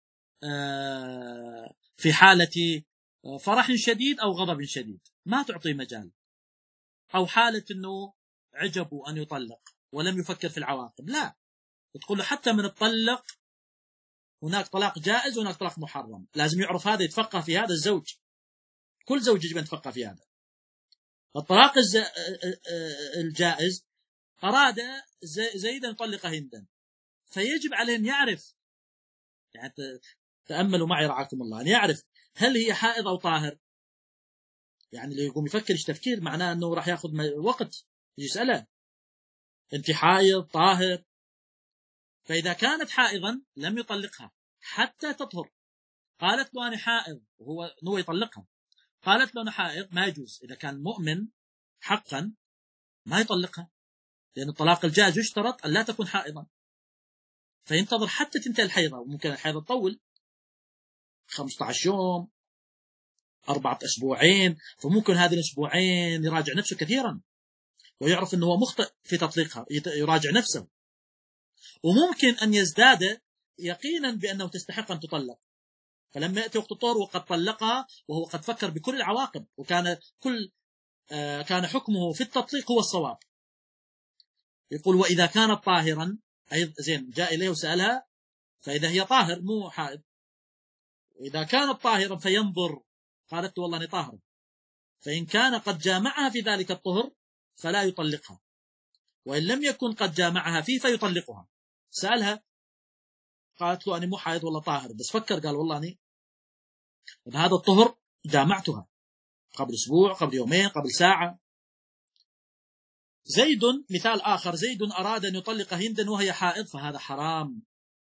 في حالة فرح شديد أو غضب شديد، ما تعطي مجال، أو حالة أنه عجبه أن يطلق ولم يفكر في العواقب، لا، تقول له حتى من الطلق هناك طلاق جائز وهناك طلاق محرم، لازم يعرف هذا، يتفقه في هذا الزوج، كل زوج يجب أن يتفقه في هذا. الطلاق الجائز أراد زيدا يطلق هندا، فيجب عليه أن يعرف، يعني تأملوا معي رعاكم الله، أن يعرف هل هي حائض أو طاهر. يعني اللي يقوم يفكر تفكير معناه أنه راح يأخذ وقت، يسأله أنت حائض طاهر؟ فإذا كانت حائضا لم يطلقها حتى تطهر. قالت له أنا حائض وهو نوى يطلقها، قالت له أنا حائض، ما يجوز. إذا كان مؤمن حقا ما يطلقها، لأن الطلاق الجائز يشترط أن لا تكون حائضا، فينتظر حتى تنتهي الحيضة، وممكن الحيضة تطول خمسة عشر يوم، أربعة أسبوعين، فممكن هذه الأسبوعين يراجع نفسه كثيرا ويعرف أنه مخطئ في تطليقها، يراجع نفسه، وممكن أن يزداد يقينا بأنه تستحق أن تطلق، فلما يأتي وقت الطهر وقد طلقها وهو قد فكر بكل العواقب، وكان كل آه كان حكمه في التطليق هو الصواب. يقول وإذا كانت طاهرا، أي زين جاء إليه وسألها، فإذا هي طاهر مو حائض، وإذا كانت طاهرا فينظر، قالت والله أنا طاهر، فإن كان قد جامعها في ذلك الطهر فلا يطلقها، وإن لم يكن قد جامعها فيه فيطلقها. سألها قالت له أنا مو حائض والله طاهر، بس فكر قال والله أنا هذا الطهر جامعتها قبل أسبوع، قبل يومين، قبل ساعة. زيد مثال آخر، زيد أراد أن يطلق هندا وهي حائض فهذا حرام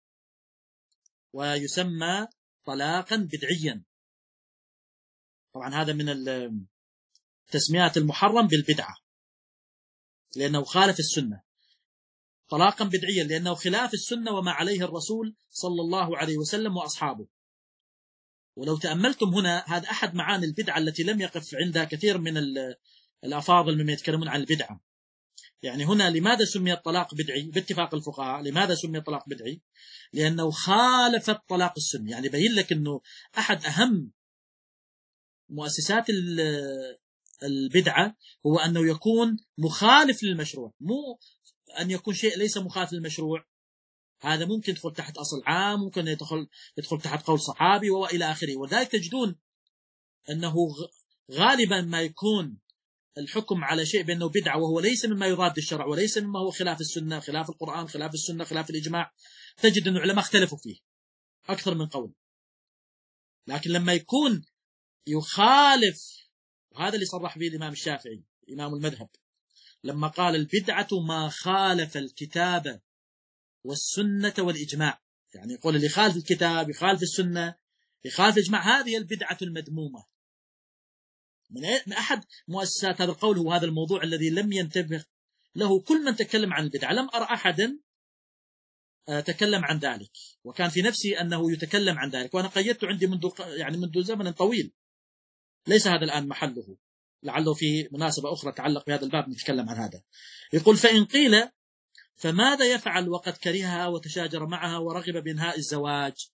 ويسمى طلاقا بدعيا. طبعا هذا من التسميات المحرم بالبدعة لأنه خالف السنة، طلاقا بدعيا لأنه خلاف السنة وما عليه الرسول صلى الله عليه وسلم وأصحابه. ولو تأملتم هنا هذا أحد معاني البدعة التي لم يقف عندها كثير من الأفاضل مما يتكلمون عن البدعة. يعني هنا لماذا سمي الطلاق بدعي باتفاق الفقهاء؟ لماذا سمي الطلاق بدعي؟ لأنه خالف الطلاق السني. يعني بين لك أنه أحد أهم مؤسسات البدعة هو أنه يكون مخالف للمشروع، مو أن يكون شيء ليس مخالف للمشروع. هذا ممكن يدخل تحت أصل عام، ممكن يدخل يدخل تحت قول صحابي وإلى آخره. وذلك تجدون أنه غالبا ما يكون الحكم على شيء بأنه بدعة وهو ليس مما يضاد الشرع وليس مما هو خلاف السنة، خلاف القرآن، خلاف السنة، خلاف الإجماع، تجد أن العلماء اختلفوا فيه أكثر من قول. لكن لما يكون يخالف، وهذا اللي صرح به الإمام الشافعي إمام المذهب لما قال البدعة ما خالف الكتاب والسنة والإجماع، يعني يقول اللي يخالف الكتاب يخالف السنة يخالف الإجماع هذه البدعة المذمومة. من أحد مؤسسات هذا القول هو هذا الموضوع الذي لم ينتبه له كل من تكلم عن البدعة. لم أرى أحدا تكلم عن ذلك، وكان في نفسي أنه يتكلم عن ذلك، وأنا قيدت عندي منذ يعني منذ زمن طويل، ليس هذا الآن محله، لعله في مناسبة أخرى تعلق بهذا الباب نتكلم عن هذا. يقول فإن قيل فماذا يفعل وقد كرهها وتشاجر معها ورغب بإنهاء الزواج؟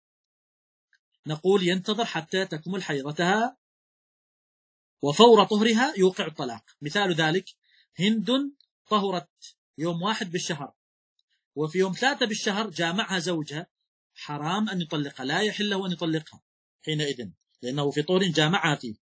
نقول ينتظر حتى تكمل حيضتها وفور طهرها يوقع الطلاق. مثال ذلك هند طهرت يوم واحد بالشهر وفي يوم ثلاثة بالشهر جامعها زوجها، حرام أن يطلقها، لا يحل له أن يطلقها حينئذ لأنه في طهر جامعها فيه.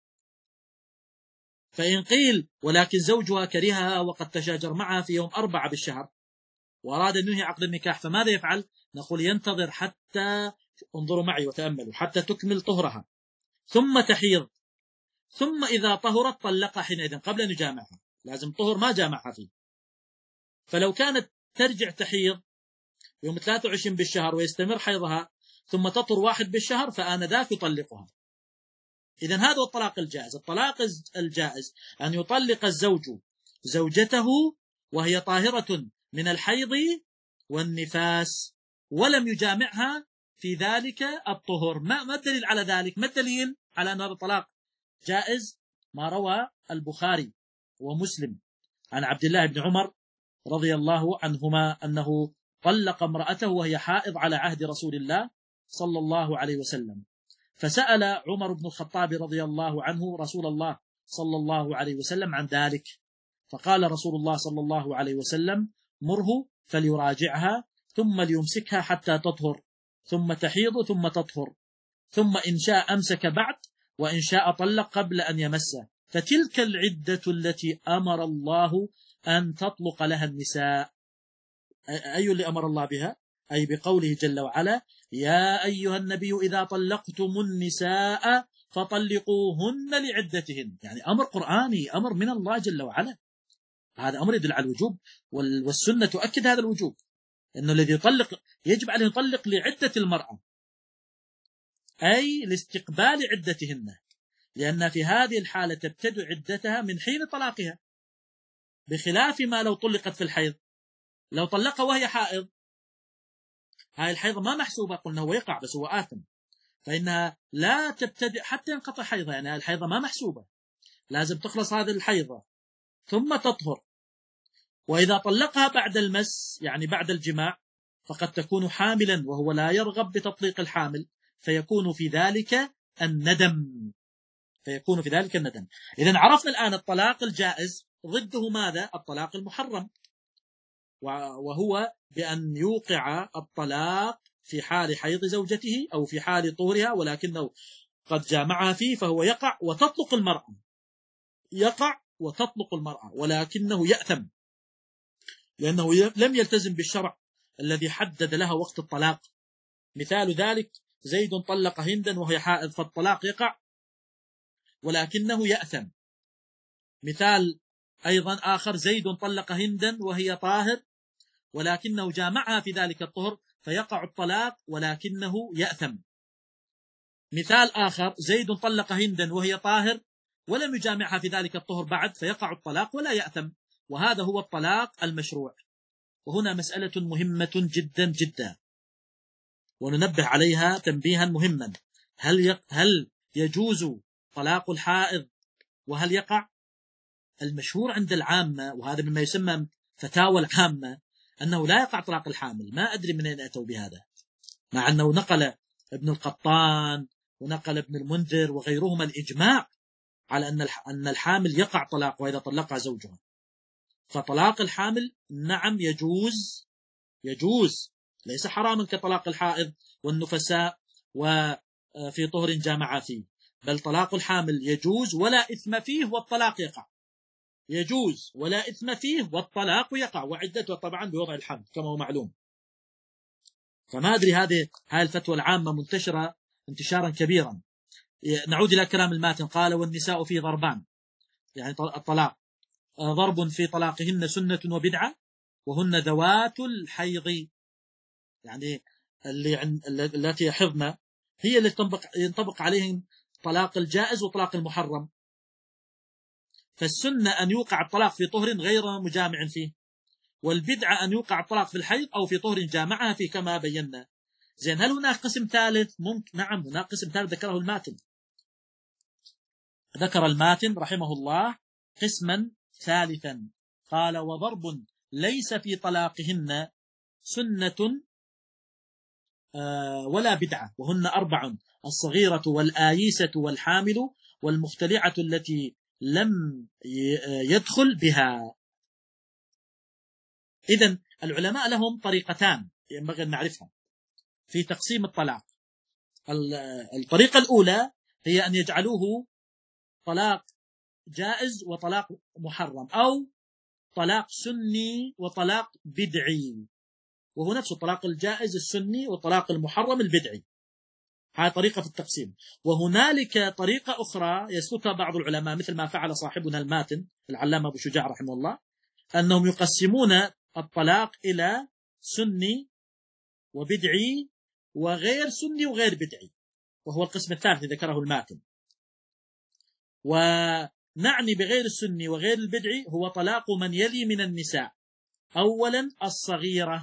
فإن قيل ولكن زوجها كرهها وقد تشاجر معها في يوم أربعة بالشهر وأراد أن ينهي عقد النكاح فماذا يفعل؟ نقول ينتظر حتى، انظروا معي وتأملوا، حتى تكمل طهرها ثم تحيض، ثم إذا طهرت طلقها حينئذ قبل أن يجامعها، لازم طهر ما جامعها فيه. فلو كانت ترجع تحيض يوم ثلاثة وعشرين بالشهر ويستمر حيضها ثم تطهر واحد بالشهر فآنذاك يطلقها. إذن هذا هو الطلاق الجائز. الطلاق الجائز أن يطلق الزوج زوجته وهي طاهرة من الحيض والنفاس ولم يجامعها في ذلك الطهر. ما ما الدليل على ذلك؟ ما الدليل على أن هذا الطلاق جائز؟ ما روى البخاري ومسلم عن عبد الله بن عمر رضي الله عنهما أنه طلق امرأته وهي حائض على عهد رسول الله صلى الله عليه وسلم، فسأل عمر بن الخطاب رضي الله عنه رسول الله صلى الله عليه وسلم عن ذلك، فقال رسول الله صلى الله عليه وسلم مره فليراجعها ثم ليمسكها حتى تطهر ثم تحيض ثم تطهر، ثم إن شاء أمسك بعد وإن شاء طلق قبل أن يمسه، فتلك العدة التي أمر الله أن تطلق لها النساء. أي اللي أمر الله بها؟ أي بقوله جل وعلا يا أيها النبي إذا طلقتم النساء فطلقوهن لعدتهن. يعني أمر قرآني، أمر من الله جل وعلا، هذا أمر يدل على الوجوب، والسنة تؤكد هذا الوجوب، أنه الذي يطلق يجب عليه يطلق لعدة المرأة أي لاستقبال عدتهن، لأن في هذه الحالة تبتدئ عدتها من حين طلاقها، بخلاف ما لو طلقت في الحيض. لو طلقها وهي حائض هاي الحيض ما محسوبة، قلنا هو يقع بس هو آثم، فإنها لا تبتدئ حتى ينقطع حيضها، يعني الحيضة ما محسوبة، لازم تخلص هذه الحيضة ثم تطهر. وإذا طلقها بعد المس يعني بعد الجماع فقد تكون حاملا وهو لا يرغب بتطليق الحامل، فيكون في ذلك الندم فيكون في ذلك الندم. إذن عرفنا الآن الطلاق الجائز ضده ماذا؟ الطلاق المحرم، وهو بأن يوقع الطلاق في حال حيض زوجته أو في حال طهرها ولكنه قد جامعها فيه، فهو يقع وتطلق المرأة يقع وتطلق المرأة ولكنه يأثم، لأنه لم يلتزم بالشرع الذي حدد لها وقت الطلاق. مثال ذلك زيد طلق هندا وهي حائض فالطلاق يقع ولكنه يأثم. مثال أيضا آخر: زيد طلق هندا وهي طاهر ولكنه جامعها في ذلك الطهر فيقع الطلاق ولكنه يأثم. مثال آخر: زيد طلق هندا وهي طاهر ولم يجامعها في ذلك الطهر بعد فيقع الطلاق ولا يأثم. وهذا هو الطلاق المشروع. وهنا مسألة مهمة جدا جدا وننبه عليها تنبيها مهما: هل هل يجوز طلاق الحائض وهل يقع؟ المشهور عند العامة، وهذا مما يسمى فتاوى العامة، أنه لا يقع طلاق الحامل. ما أدري من أين أتوا بهذا، مع أنه نقل ابن القطان ونقل ابن المنذر وغيرهما الإجماع على أن الحامل يقع طلاق وإذا طلقها زوجها. فطلاق الحامل نعم يجوز، يجوز، ليس حراما كطلاق الحائض والنفساء وفي طهر جامع فيه، بل طلاق الحامل يجوز ولا إثم فيه والطلاق يقع. يجوز ولا إثم فيه والطلاق يقع، وعدته طبعا بوضع الحمل كما هو معلوم. فما أدري، هذه هاي الفتوى العامة منتشرة انتشارا كبيرا. نعود إلى كلام الماتن: قال: والنساء في ضربان، يعني الطلاق، ضرب في طلاقهن سنة وبدعة وهن ذوات الحيض، يعني اللي التي يحضن هي اللي ينطبق عليهم طلاق الجائز وطلاق المحرم. فالسنة أن يوقع الطلاق في طهر غير مجامع فيه، والبدعة أن يوقع الطلاق في الحيض أو في طهر جامعها فيه كما بينا. زين، هل هناك قسم ثالث؟ ممكن، نعم، هناك قسم ثالث ذكره الماتن. ذكر الماتن رحمه الله قسما ثالثا، قال: وضرب ليس في طلاقهن سنة ولا بدعة وهن أربع: الصغيرة والآيسة والحامل والمختلعة التي لم يدخل بها. إذن العلماء لهم طريقتان ينبغي أن نعرفها في تقسيم الطلاق. الطريقة الأولى هي أن يجعلوه طلاق جائز وطلاق محرم، أو طلاق سني وطلاق بدعي، وهو نفس الطلاق الجائز السني والطلاق المحرم البدعي. هذه طريقة في التقسيم. وهنالك طريقة أخرى يسلكها بعض العلماء مثل ما فعل صاحبنا الماتن العلامة أبو شجاع رحمه الله، أنهم يقسمون الطلاق إلى سني وبدعي وغير سني وغير بدعي، وهو القسم الثالث ذكره الماتن. ونعني بغير السني وغير البدعي هو طلاق من يلي من النساء: أولا الصغيرة،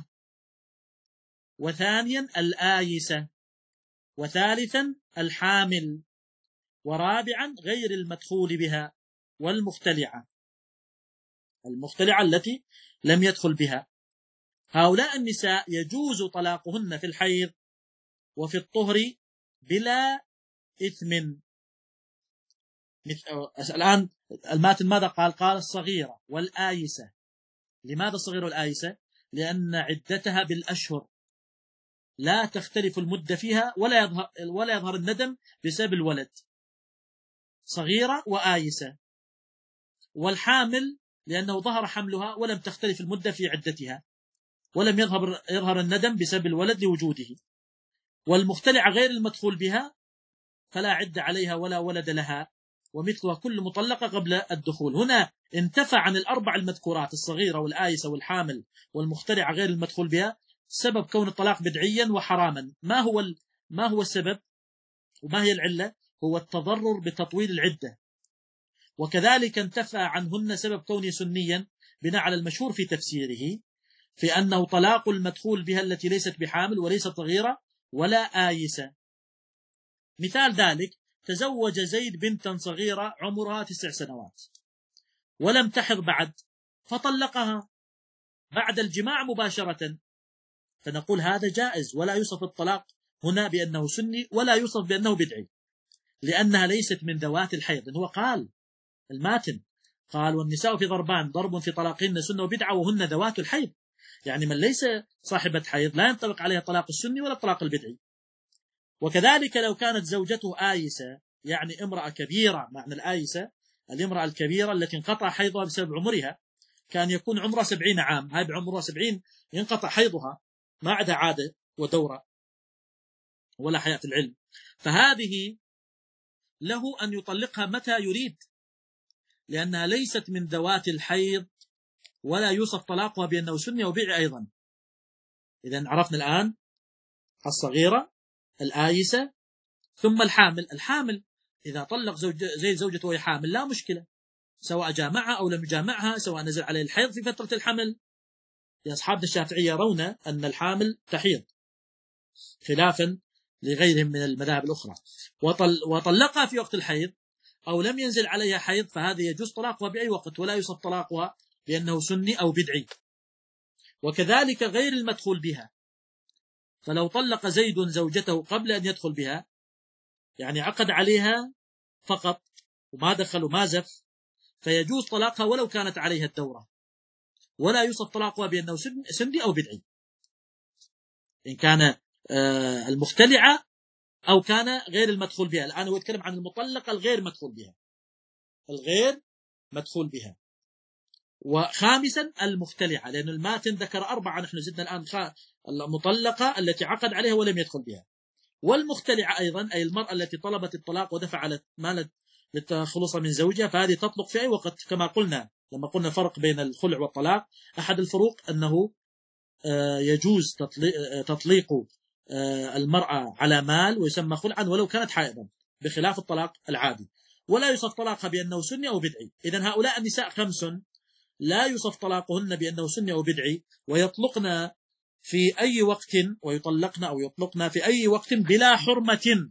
وثانيا الآيسة، وثالثا الحامل، ورابعا غير المدخول بها والمختلعة، المختلعة التي لم يدخل بها. هؤلاء النساء يجوز طلاقهن في الحيض وفي الطهر بلا إثم. الآن الماتن ماذا قال؟ قال الصغيرة والآيسة. لماذا الصغيرة والآيسة؟ لأن عدتها بالأشهر، لا تختلف المدة فيها ولا يظهر, ولا يظهر الندم بسبب الولد، صغيرة وآيسة. والحامل لأنه ظهر حملها ولم تختلف المدة في عدتها ولم يظهر, يظهر الندم بسبب الولد لوجوده. والمختلعة غير المدخول بها فلا عدة عليها ولا ولد لها، ومثلها كل مطلقة قبل الدخول. هنا انتفى عن الأربع المذكورات: الصغيرة والآيسة والحامل والمختلعة غير المدخول بها، سبب كون الطلاق بدعيا وحراما. ما هو ما هو السبب وما هي العلة؟ هو التضرر بتطويل العدة. وكذلك انتفى عنهن سبب كونه سنيا بناء على المشهور في تفسيره في أنه طلاق المدخول بها التي ليست بحامل وليست صغيرة ولا آيسة. مثال ذلك: تزوج زيد بنتا صغيرة عمرها تسع سنوات ولم تحض بعد فطلقها بعد الجماع مباشرة، فنقول هذا جائز ولا يوصف الطلاق هنا بأنه سني ولا يوصف بأنه بدعي، لأنها ليست من ذوات الحيض. هو قال الماتن قال: والنساء في ضربان، ضرب في طلاقهن سنة وبدعة وهن ذوات الحيض، يعني من ليس صاحبة حيض لا ينطبق عليها الطلاق السني ولا الطلاق البدعي. وكذلك لو كانت زوجته آيسة، يعني امرأة كبيرة، معنى الآيسة الامرأة الكبيرة التي انقطع حيضها بسبب عمرها، كان يكون عمرها سبعين عام، هاي بعمرها سبعين ينقطع حيضها، ما عدا عادة ودورة ولا حياة العلم، فهذه له أن يطلقها متى يريد، لأنها ليست من ذوات الحيض، ولا يوصف طلاقها بأنه سني أو بدعي أيضا. إذن عرفنا الآن الصغيرة، الآيسة، ثم الحامل. الحامل إذا طلق زوج زي زوجته وهي حامل لا مشكلة، سواء جامعها أو لم يجامعها، سواء نزل عليه الحيض في فترة الحمل. أصحابنا الشافعية يرون أن الحامل تحيض خلافا لغيرهم من المذاهب الأخرى. وطل وطلقها في وقت الحيض أو لم ينزل عليها حيض، فهذا يجوز طلاقها بأي وقت، ولا يوصف طلاقها بأنه سني أو بدعي. وكذلك غير المدخول بها، فلو طلق زيد زوجته قبل أن يدخل بها، يعني عقد عليها فقط وما دخل وما زف، فيجوز طلاقها ولو كانت عليها الدورة، ولا يوصف طلاقها بأنه سني أو بدعي، إن كان المختلعة أو كان غير المدخول بها. الآن هو يتكلم عن المطلقة الغير مدخول بها، الغير مدخول بها. وخامسا المختلعة، لأن الماتن ذكر أربعة، نحن زدنا الآن المطلقة التي عقد عليها ولم يدخل بها، والمختلعة أيضا أي المرأة التي طلبت الطلاق ودفعت مالت للخلوص من زوجها، فهذه تطلق في أي وقت. كما قلنا لما قلنا فرق بين الخلع والطلاق، أحد الفروق أنه يجوز تطليق المرأة على مال ويسمى خلعا ولو كانت حائضا، بخلاف الطلاق العادي، ولا يوصف طلاقها بأنه سني أو بدعي. إذن هؤلاء النساء خمس لا يوصف طلاقهن بأنه سني أو بدعي، ويطلقن في أي وقت، ويطلقن أو يطلقن في أي وقت بلا حرمة.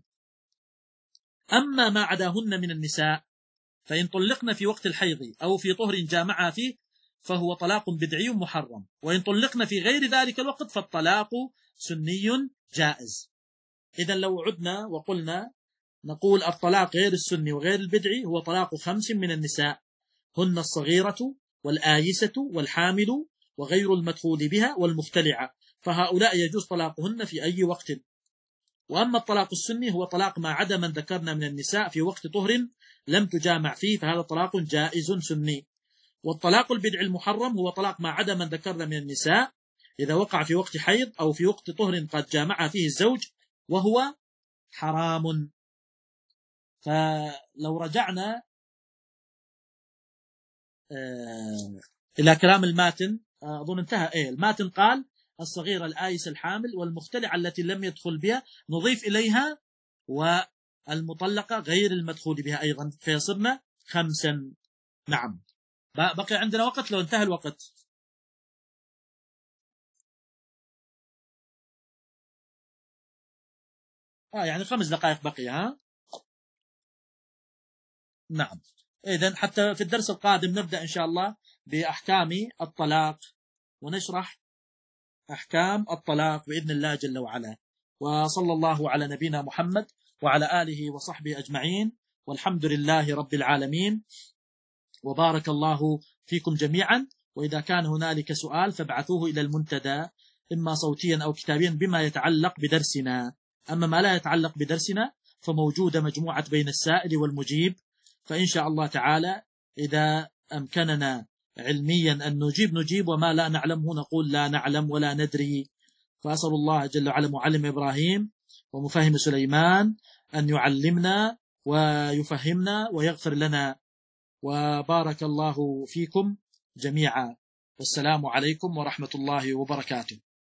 أما ما عداهن من النساء فإن طلقن في وقت الحيض أو في طهر جامعها فيه فهو طلاق بدعي محرم، وإن طلقن في غير ذلك الوقت فالطلاق سني جائز. إذا لو عدنا وقلنا نقول الطلاق غير السني وغير البدعي هو طلاق خمس من النساء، هن الصغيرة والآيسة والحامل وغير المدخول بها والمختلعة، فهؤلاء يجوز طلاقهن في أي وقت. وأما الطلاق السني هو طلاق ما عدا من ذكرنا من النساء في وقت طهر لم تجامع فيه، فهذا طلاق جائز سني. والطلاق البدعي المحرم هو طلاق ما عدا من ذكرنا من النساء إذا وقع في وقت حيض أو في وقت طهر قد جامع فيه الزوج، وهو حرام. فلو رجعنا إلى كلام الماتن، أظن انتهى إيه الماتن، قال الصغيرة الآيس الحامل والمختلعة التي لم يدخل بها، نضيف إليها والمطلقة غير المدخول بها أيضا، فيصرنا خمسا. نعم، بقي عندنا وقت لو انتهى الوقت. آه يعني خمس دقائق بقي. ها نعم. إذن حتى في الدرس القادم نبدأ إن شاء الله بأحكام الطلاق، ونشرح أحكام الطلاق بإذن الله جل وعلا. وصلى الله على نبينا محمد وعلى آله وصحبه أجمعين، والحمد لله رب العالمين، وبارك الله فيكم جميعا. وإذا كان هنالك سؤال فابعثوه إلى المنتدى إما صوتيا أو كتابيا بما يتعلق بدرسنا. أما ما لا يتعلق بدرسنا فموجودة مجموعة بين السائل والمجيب، فإن شاء الله تعالى إذا أمكننا علميا أن نجيب نجيب، وما لا نعلمه نقول لا نعلم ولا ندري. فأسأل الله جل وعلا معلم إبراهيم ومفهم سليمان أن يعلمنا ويفهمنا ويغفر لنا، وبارك الله فيكم جميعا، والسلام عليكم ورحمة الله وبركاته.